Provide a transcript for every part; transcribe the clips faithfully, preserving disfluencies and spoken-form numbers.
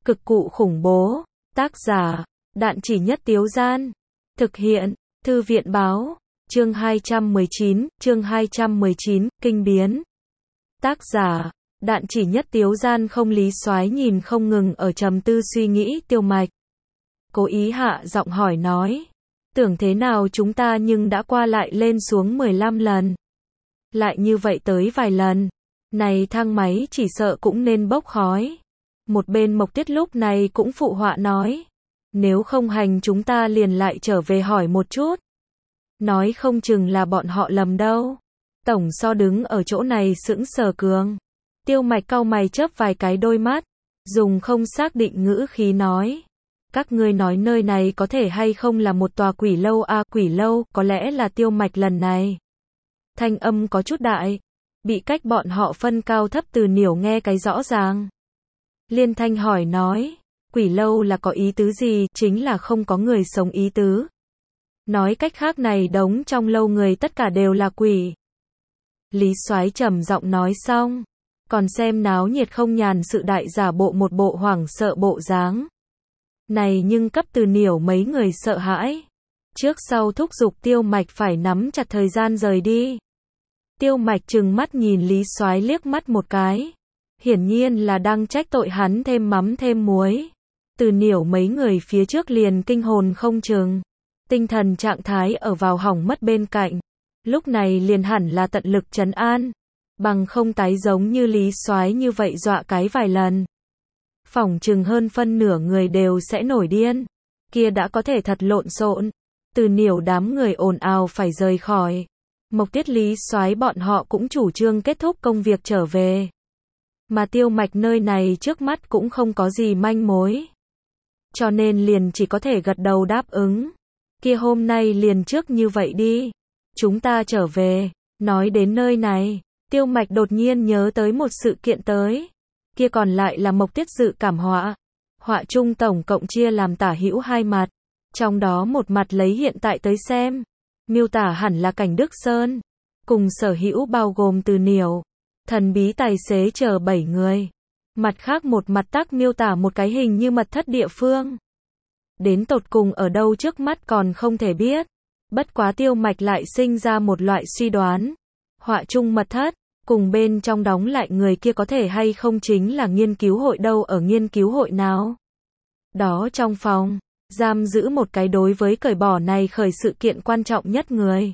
Cực cụ khủng bố. Tác giả, Đạn Chỉ Nhất Tiếu Gian. Thực hiện, Thư viện Báo. Chương hai trăm mười chín, chương hai trăm mười chín, Kinh biến. Tác giả, Đạn Chỉ Nhất Tiếu Gian. Không Lý Soái nhìn không ngừng ở trầm tư suy nghĩ Tiêu Mạch. Cố ý hạ giọng hỏi nói. Tưởng thế nào chúng ta nhưng đã qua lại lên xuống mười lăm lần. Lại như vậy tới vài lần. Này thang máy chỉ sợ cũng nên bốc khói. Một bên Mộc Tiết lúc này cũng phụ họa nói. Nếu không hành chúng ta liền lại trở về hỏi một chút. Nói không chừng là bọn họ lầm đâu. Tổng So đứng ở chỗ này sững sờ cường. Tiêu Mạch cau mày chớp vài cái đôi mắt. Dùng không xác định ngữ khí nói. Các ngươi nói nơi này có thể hay không là một tòa quỷ lâu a à, quỷ lâu, có lẽ là Tiêu Mạch lần này. Thanh âm có chút đại. Bị cách bọn họ phân cao thấp Từ Niểu nghe cái rõ ràng. Liên thanh hỏi nói. Quỷ lâu là có ý tứ gì, chính là không có người sống ý tứ. Nói cách khác này đống trong lâu người tất cả đều là quỷ. Lý Soái trầm giọng nói xong. Còn xem náo nhiệt không nhàn sự đại giả bộ một bộ hoảng sợ bộ dáng. Này nhưng cấp Từ Niểu mấy người sợ hãi. Trước sau thúc giục Tiêu Mạch phải nắm chặt thời gian rời đi. Tiêu Mạch trừng mắt nhìn Lý Soái liếc mắt một cái. Hiển nhiên là đang trách tội hắn thêm mắm thêm muối. Từ Niểu mấy người phía trước liền kinh hồn không chừng. Tinh thần trạng thái ở vào hỏng mất bên cạnh. Lúc này liền hẳn là tận lực trấn an. Bằng không tái giống như Lý Soái như vậy dọa cái vài lần. Phỏng chừng hơn phân nửa người đều sẽ nổi điên. Kia đã có thể thật lộn xộn. Từ Niểu đám người ồn ào phải rời khỏi. Mộc Tiết Lý Soái bọn họ cũng chủ trương kết thúc công việc trở về. Mà Tiêu Mạch nơi này trước mắt cũng không có gì manh mối. Cho nên liền chỉ có thể gật đầu đáp ứng. Kia hôm nay liền trước như vậy đi. Chúng ta trở về. Nói đến nơi này, Tiêu Mạch đột nhiên nhớ tới một sự kiện tới. Kia còn lại là Mộc Tiết dự cảm họa. Họa chung tổng cộng chia làm tả hữu hai mặt. Trong đó một mặt lấy hiện tại tới xem. Miêu tả hẳn là cảnh Đức Sơn. Cùng sở hữu bao gồm Từ Niểu. Thần bí tài xế chờ bảy người. Mặt khác một mặt tác miêu tả một cái hình như mật thất địa phương. Đến tột cùng ở đâu trước mắt còn không thể biết. Bất quá Tiêu Mạch lại sinh ra một loại suy đoán. Họa chung mật thất, cùng bên trong đóng lại người kia có thể hay không chính là nghiên cứu hội đâu ở nghiên cứu hội nào. Đó trong phòng, giam giữ một cái đối với cởi bỏ này khởi sự kiện quan trọng nhất người.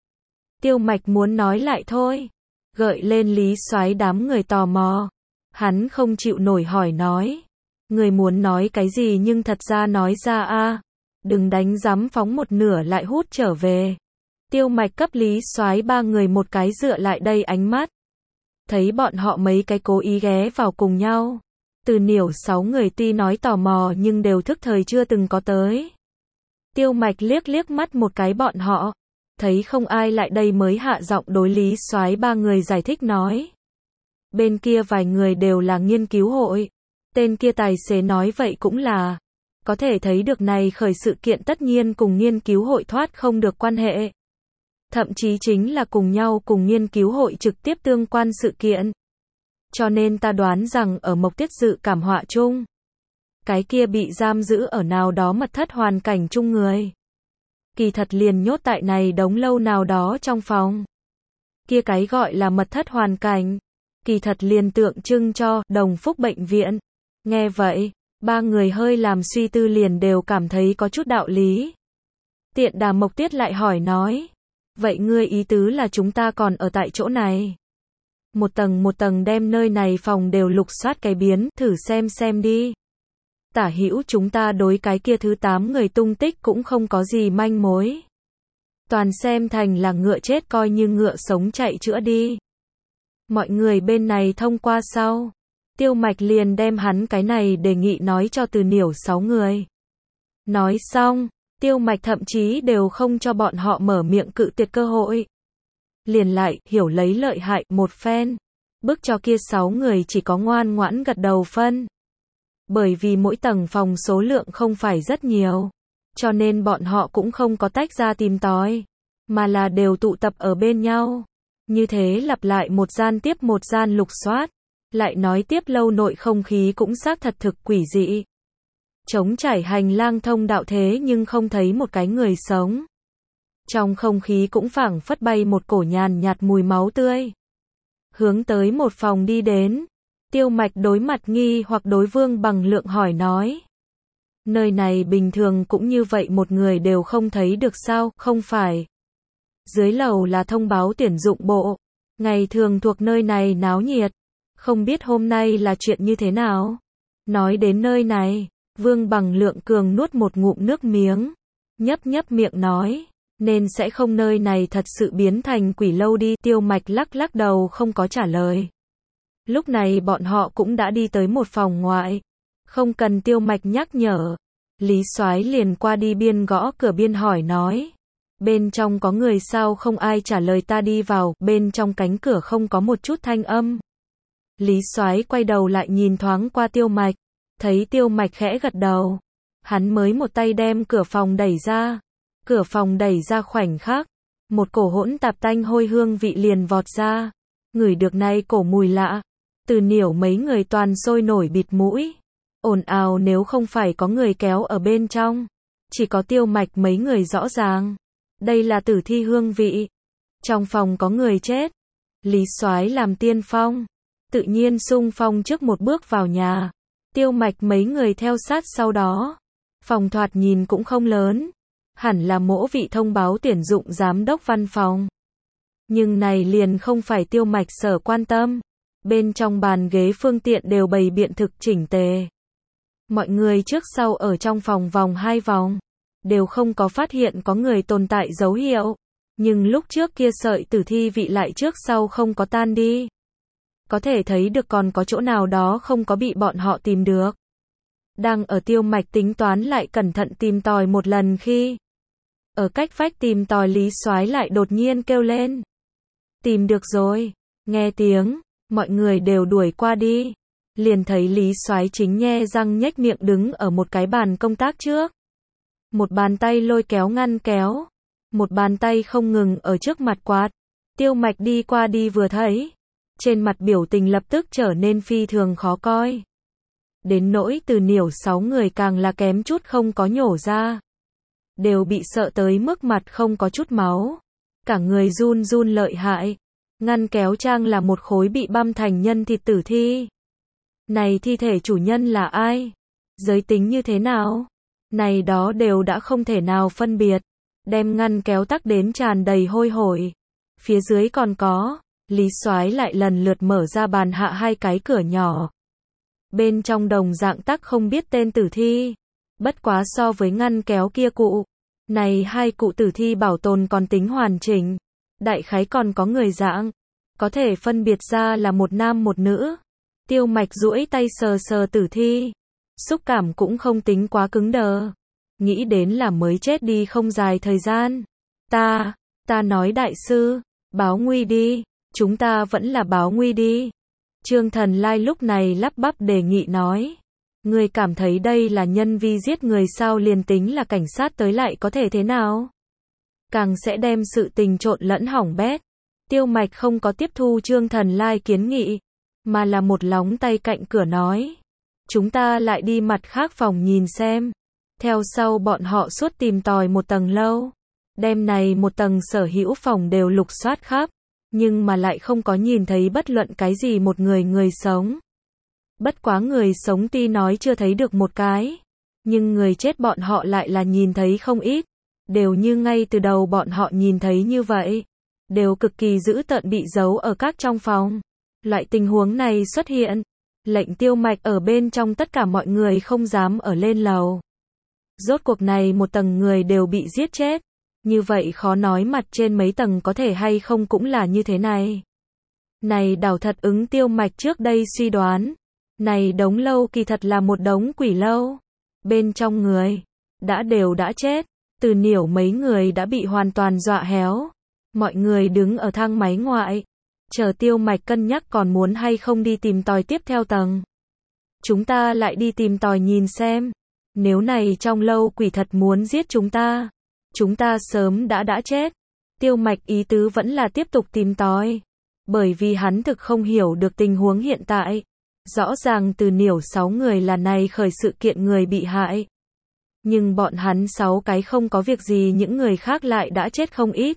Tiêu Mạch muốn nói lại thôi. Gợi lên Lý Soái đám người tò mò. Hắn không chịu nổi hỏi nói. Người muốn nói cái gì nhưng thật ra nói ra a. Đừng đánh rắm phóng một nửa lại hút trở về. Tiêu Mạch cấp Lý Soái ba người một cái dựa lại đây ánh mắt. Thấy bọn họ mấy cái cố ý ghé vào cùng nhau. Từ Niểu sáu người tuy nói tò mò nhưng đều thức thời chưa từng có tới. Tiêu Mạch liếc liếc mắt một cái bọn họ. Thấy không ai lại đây mới hạ giọng đối Lý Soái ba người giải thích nói. Bên kia vài người đều là nghiên cứu hội. Tên kia tài xế nói vậy cũng là. Có thể thấy được này khởi sự kiện tất nhiên cùng nghiên cứu hội thoát không được quan hệ. Thậm chí chính là cùng nhau cùng nghiên cứu hội trực tiếp tương quan sự kiện. Cho nên ta đoán rằng ở Mộc Tiết dự cảm họa chung. Cái kia bị giam giữ ở nào đó mật thất hoàn cảnh chung người. Kỳ thật liền nhốt tại này đống lâu nào đó trong phòng. Kia cái gọi là mật thất hoàn cảnh. Kỳ thật liền tượng trưng cho Đồng Phúc bệnh viện. Nghe vậy, ba người hơi làm suy tư liền đều cảm thấy có chút đạo lý. Tiện đà Mộc Tiết lại hỏi nói. Vậy ngươi ý tứ là chúng ta còn ở tại chỗ này. Một tầng một tầng đem nơi này phòng đều lục soát cái biến, thử xem xem đi. Tả hữu chúng ta đối cái kia thứ tám người tung tích cũng không có gì manh mối. Toàn xem thành là ngựa chết coi như ngựa sống chạy chữa đi. Mọi người bên này thông qua sau. Tiêu Mạch liền đem hắn cái này đề nghị nói cho Từ Niểu sáu người. Nói xong, Tiêu Mạch thậm chí đều không cho bọn họ mở miệng cự tuyệt cơ hội. Liền lại, hiểu lấy lợi hại, một phen. Bức cho kia sáu người chỉ có ngoan ngoãn gật đầu phân. Bởi vì mỗi tầng phòng số lượng không phải rất nhiều. Cho nên bọn họ cũng không có tách ra tìm tòi. Mà là đều tụ tập ở bên nhau. Như thế lặp lại một gian tiếp một gian lục soát. Lại nói tiếp lâu nội không khí cũng xác thật thực quỷ dị. Trống trải hành lang thông đạo thế nhưng không thấy một cái người sống. Trong không khí cũng phảng phất bay một cổ nhàn nhạt mùi máu tươi. Hướng tới một phòng đi đến, Tiêu Mạch đối mặt nghi hoặc đối Vương Bằng Lượng hỏi nói. Nơi này bình thường cũng như vậy một người đều không thấy được sao, không phải. Dưới lầu là thông báo tuyển dụng bộ, ngày thường thuộc nơi này náo nhiệt, không biết hôm nay là chuyện như thế nào. Nói đến nơi này, Vương Bằng Lượng cường nuốt một ngụm nước miếng, nhấp nhấp miệng nói, nên sẽ không nơi này thật sự biến thành quỷ lâu đi. Tiêu Mạch lắc lắc đầu không có trả lời. Lúc này bọn họ cũng đã đi tới một phòng ngoại, không cần Tiêu Mạch nhắc nhở, Lý Soái liền qua đi biên gõ cửa biên hỏi nói, bên trong có người sao? Không ai trả lời. Ta đi vào, bên trong cánh cửa không có một chút thanh âm. Lý Soái quay đầu lại nhìn thoáng qua Tiêu Mạch, thấy Tiêu Mạch khẽ gật đầu, hắn mới một tay đem cửa phòng đẩy ra. Cửa phòng đẩy ra khoảnh khắc, một cổ hỗn tạp tanh hôi hương vị liền vọt ra. Ngửi được nay cổ mùi lạ, Từ Niểu mấy người toàn sôi nổi bịt mũi, ồn ào. Nếu không phải có người kéo ở bên trong, chỉ có Tiêu Mạch mấy người rõ ràng, đây là tử thi hương vị. Trong phòng có người chết. Lý Soái làm tiên phong, tự nhiên xung phong trước một bước vào nhà. Tiêu Mạch mấy người theo sát sau đó. Phòng thoạt nhìn cũng không lớn, hẳn là mỗ vị thông báo tuyển dụng giám đốc văn phòng. Nhưng này liền không phải Tiêu Mạch sở quan tâm. Bên trong bàn ghế phương tiện đều bày biện thực chỉnh tề. Mọi người trước sau ở trong phòng vòng hai vòng, đều không có phát hiện có người tồn tại dấu hiệu. Nhưng lúc trước kia sợi tử thi vị lại trước sau không có tan đi. Có thể thấy được còn có chỗ nào đó không có bị bọn họ tìm được. Đang ở Tiêu Mạch tính toán lại cẩn thận tìm tòi một lần khi ở cách vách tìm tòi, Lý Soái lại đột nhiên kêu lên. Tìm được rồi. Nghe tiếng, mọi người đều đuổi qua đi. Liền thấy Lý Soái chính nhe răng nhếch miệng đứng ở một cái bàn công tác trước. Một bàn tay lôi kéo ngăn kéo, một bàn tay không ngừng ở trước mặt quạt. Tiêu Mạch đi qua đi vừa thấy, trên mặt biểu tình lập tức trở nên phi thường khó coi. Đến nỗi Từ Niểu sáu người càng là kém chút không có nhổ ra. Đều bị sợ tới mức mặt không có chút máu. Cả người run run lợi hại. Ngăn kéo trang là một khối bị băm thành nhân thịt tử thi. Này thi thể chủ nhân là ai? Giới tính như thế nào? Này đó đều đã không thể nào phân biệt. Đem ngăn kéo tắc đến tràn đầy hôi hổi. Phía dưới còn có, Lý Soái lại lần lượt mở ra bàn hạ hai cái cửa nhỏ. Bên trong đồng dạng tắc không biết tên tử thi. Bất quá so với ngăn kéo kia cụ, này hai cụ tử thi bảo tồn còn tính hoàn chỉnh. Đại khái còn có người dạng, có thể phân biệt ra là một nam một nữ. Tiêu Mạch duỗi tay sờ sờ tử thi, xúc cảm cũng không tính quá cứng đờ. Nghĩ đến là mới chết đi không dài thời gian. Ta, ta nói đại sư, báo nguy đi, chúng ta vẫn là báo nguy đi. Trương Thần Lai lúc này lắp bắp đề nghị nói. Người cảm thấy đây là nhân vi giết người sao? Liền tính là cảnh sát tới lại có thể thế nào? Càng sẽ đem sự tình trộn lẫn hỏng bét. Tiêu Mạch không có tiếp thu Trương Thần Lai kiến nghị, mà là một lóng tay cạnh cửa nói. Chúng ta lại đi mặt khác phòng nhìn xem. Theo sau bọn họ suốt tìm tòi một tầng lâu. Đêm này một tầng sở hữu phòng đều lục soát khắp, nhưng mà lại không có nhìn thấy bất luận cái gì một người người sống. Bất quá người sống tuy nói chưa thấy được một cái, nhưng người chết bọn họ lại là nhìn thấy không ít. Đều như ngay từ đầu bọn họ nhìn thấy như vậy. Đều cực kỳ dữ tợn bị giấu ở các trong phòng. Loại tình huống này xuất hiện, lệnh Tiêu Mạch ở bên trong tất cả mọi người không dám ở lên lầu. Rốt cuộc này một tầng người đều bị giết chết. Như vậy khó nói mặt trên mấy tầng có thể hay không cũng là như thế này. Này đảo thật ứng Tiêu Mạch trước đây suy đoán. Này đống lâu kỳ thật là một đống quỷ lâu. Bên trong người, đã đều đã chết. Từ Niểu mấy người đã bị hoàn toàn dọa héo. Mọi người đứng ở thang máy ngoại, chờ Tiêu Mạch cân nhắc còn muốn hay không đi tìm tòi tiếp theo tầng. Chúng ta lại đi tìm tòi nhìn xem. Nếu này trong lâu quỷ thật muốn giết chúng ta, chúng ta sớm đã đã chết. Tiêu Mạch ý tứ vẫn là tiếp tục tìm tòi. Bởi vì hắn thực không hiểu được tình huống hiện tại. Rõ ràng từ niểu sáu người là này khởi sự kiện người bị hại. Nhưng bọn hắn sáu cái không có việc gì, những người khác lại đã chết không ít.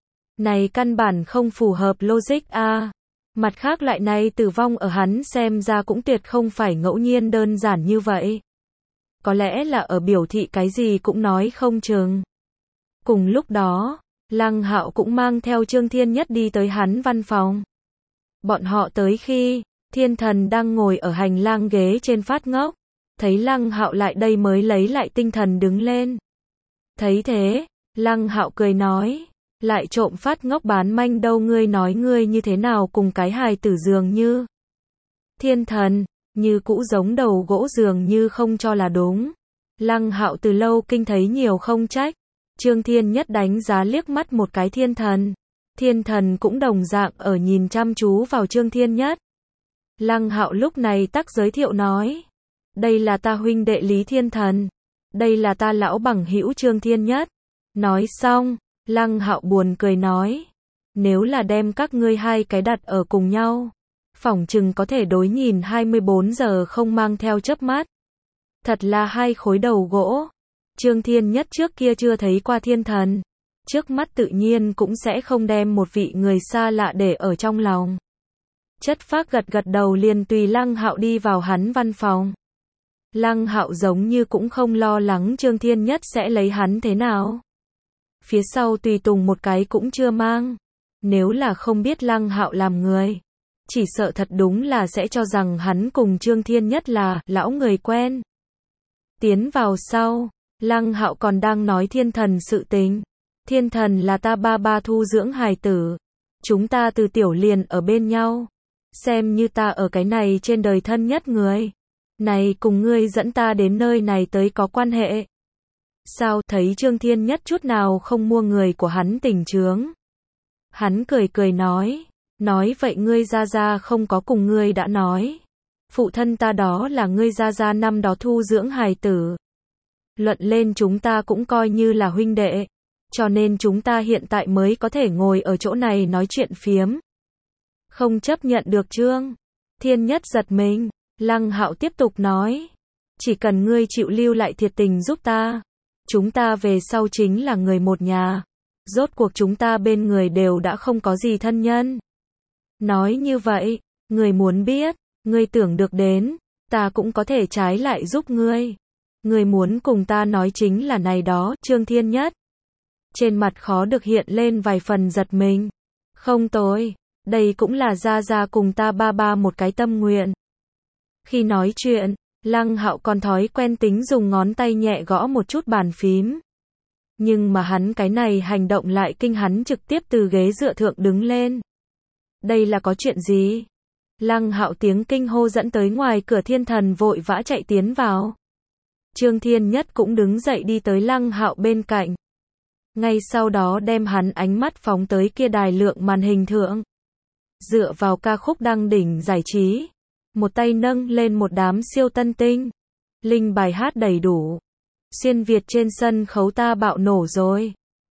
Này căn bản không phù hợp logic a. À. Mặt khác lại này tử vong ở hắn xem ra cũng tuyệt không phải ngẫu nhiên đơn giản như vậy. Có lẽ là ở biểu thị cái gì cũng nói không chừng. Cùng lúc đó, Lăng Hạo cũng mang theo Trương Thiên Nhất đi tới hắn văn phòng. Bọn họ tới khi, Thiên Thần đang ngồi ở hành lang ghế trên phát ngốc. Thấy Lăng Hạo lại đây mới lấy lại tinh thần đứng lên. Thấy thế, Lăng Hạo cười nói, lại trộm phát ngốc bán manh đâu, ngươi nói ngươi như thế nào cùng cái hài tử dường như. Thiên Thần, như cũ giống đầu gỗ dường như không cho là đúng. Lăng Hạo từ lâu kinh thấy nhiều không trách. Trương Thiên Nhất đánh giá liếc mắt một cái Thiên Thần. Thiên Thần cũng đồng dạng ở nhìn chăm chú vào Trương Thiên Nhất. Lăng Hạo lúc này tắc giới thiệu nói, đây là ta huynh đệ Lý Thiên Thần, đây là ta lão bằng hữu Trương Thiên Nhất. Nói xong, Lăng Hạo buồn cười nói, nếu là đem các ngươi hai cái đặt ở cùng nhau, phỏng chừng có thể đối nhìn hai mươi bốn giờ không mang theo chớp mắt. Thật là hai khối đầu gỗ. Trương Thiên Nhất trước kia chưa thấy qua Thiên Thần, trước mắt tự nhiên cũng sẽ không đem một vị người xa lạ để ở trong lòng. Chất phác gật gật đầu liền tùy Lăng Hạo đi vào hắn văn phòng. Lăng Hạo giống như cũng không lo lắng Trương Thiên Nhất sẽ lấy hắn thế nào. Phía sau tùy tùng một cái cũng chưa mang. Nếu là không biết Lăng Hạo làm người, chỉ sợ thật đúng là sẽ cho rằng hắn cùng Trương Thiên Nhất là lão người quen. Tiến vào sau, Lăng Hạo còn đang nói Thiên Thần sự tình. Thiên Thần là ta ba ba thu dưỡng hài tử. Chúng ta từ tiểu liền ở bên nhau. Xem như ta ở cái này trên đời thân nhất người. Này cùng ngươi dẫn ta đến nơi này tới có quan hệ. Sao thấy Trương Thiên Nhất chút nào không mua người của hắn tình chướng. Hắn cười cười nói. Nói vậy ngươi gia gia không có cùng ngươi đã nói. Phụ thân ta đó là ngươi gia gia năm đó thu dưỡng hài tử. Luận lên chúng ta cũng coi như là huynh đệ. Cho nên chúng ta hiện tại mới có thể ngồi ở chỗ này nói chuyện phiếm. Không chấp nhận được Trương Thiên Nhất giật mình. Lăng Hạo tiếp tục nói. Chỉ cần ngươi chịu lưu lại thiệt tình giúp ta. Chúng ta về sau chính là người một nhà. Rốt cuộc chúng ta bên người đều đã không có gì thân nhân. Nói như vậy, ngươi muốn biết, ngươi tưởng được đến, ta cũng có thể trái lại giúp ngươi. Ngươi muốn cùng ta nói chính là này đó, Trương Thiên Nhất. Trên mặt khó được hiện lên vài phần giật mình. Không tồi, đây cũng là gia gia cùng ta ba ba một cái tâm nguyện. Khi nói chuyện, Lăng Hạo còn thói quen tính dùng ngón tay nhẹ gõ một chút bàn phím. Nhưng mà hắn cái này hành động lại kinh hắn trực tiếp từ ghế dựa thượng đứng lên. Đây là có chuyện gì? Lăng Hạo tiếng kinh hô dẫn tới ngoài cửa Thiên Thần vội vã chạy tiến vào. Trương Thiên Nhất cũng đứng dậy đi tới Lăng Hạo bên cạnh. Ngay sau đó đem hắn ánh mắt phóng tới kia đài lượng màn hình thượng. Dựa vào ca khúc đăng đỉnh giải trí. Một tay nâng lên một đám siêu tân tinh. Linh bài hát đầy đủ. Xuyên Việt trên sân khấu ta bạo nổ rồi.